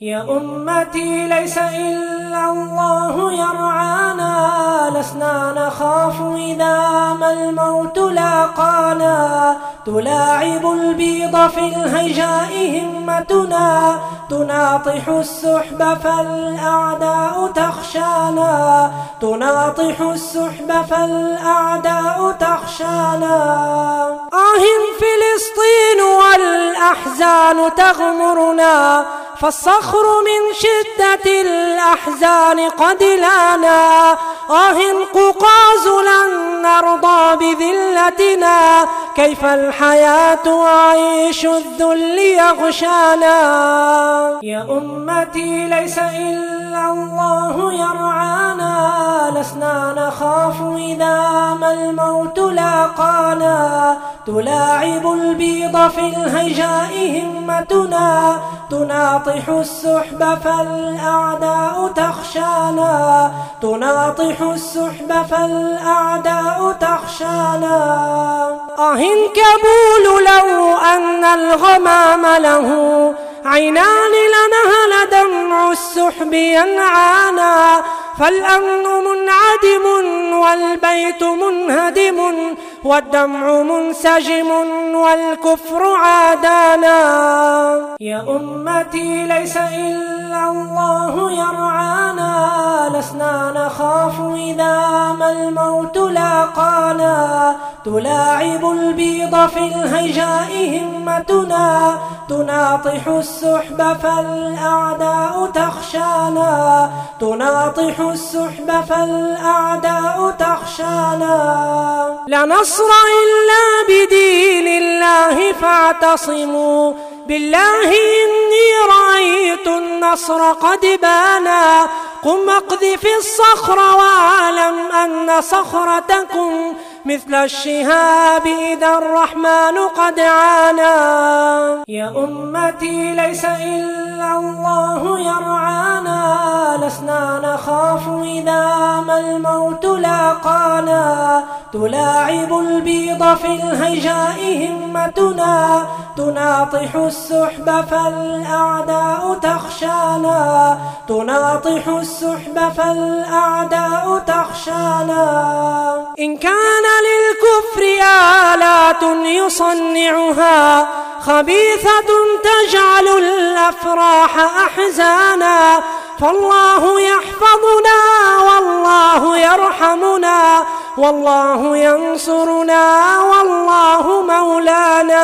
يا أمتي ليس إلا الله يرعانا، لسنا نخاف إذا ما الموت لاقانا. تلاعب البيض في الهيجاء همتنا، تناطح السحب فالأعداء تخشانا، تناطح السحب فالأعداء تخشانا. فلسطين والأحزان تغمرنا، فالصخر من شدة الأحزان قد لانا. قوقاز لن نرضى بذلتنا، كيف الحياة وعيش الذل يغشانا. يا أمتي ليس إلا الله يرعانا، لسنا نخاف إذا ما الموت لاقانا. تلاعب البيض في الهيجاء همتنا، تناطح السحب فالأعداء تخشانا، تناطح السحب فالأعداء تخشانا. كابول لو أن الغمام له عينان لنهل دمع السحب ينعانا. فالأمن منعدم والبيت منهدم، والدمع منسجم والكفر عادانا. يا أمتي ليس إلا الله يرعانا، لسنا نخاف إذا ما الموت لاقانا. تلاعب البيض في الهيجاء همتنا، تناطح السحب فالأعداء تخشانا، تناطح السحب فالأعداء تخشانا. لا نصر إلا بدين الله فاعتصموا بالله، إني رأيت النصر قد بانا. قم اقذف الصخر واعلم أن صخرتكم مثل الشهاب إذا الرحمن قد عانا. يا أمتي ليس إلا الله يرعانا، لسنا نخاف إذا ما الموت لاقانا. تلاعب البيض في الهيجاء همتنا، تناطح السحب فالأعداء تخشانا، تناطح السحب فالأعداء تخشانا. إن كان للكفر آلات يصنعها، خبيثة تجعل الأفراح أحزانا. فالله يحفظنا والله يرحمنا، والله ينصرنا والله مولانا.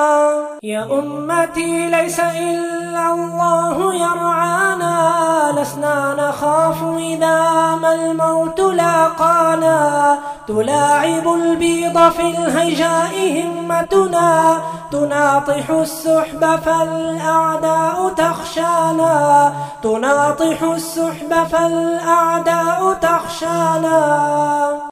يا أمتي ليس إلا الله يرعانا، لسنا نخاف إذا ما الموت لاقانا. تلاعب البيض في الهيجاء همتنا، تناطح السحب فالأعداء تخشانا، تناطح السحب فالأعداء تخشانا.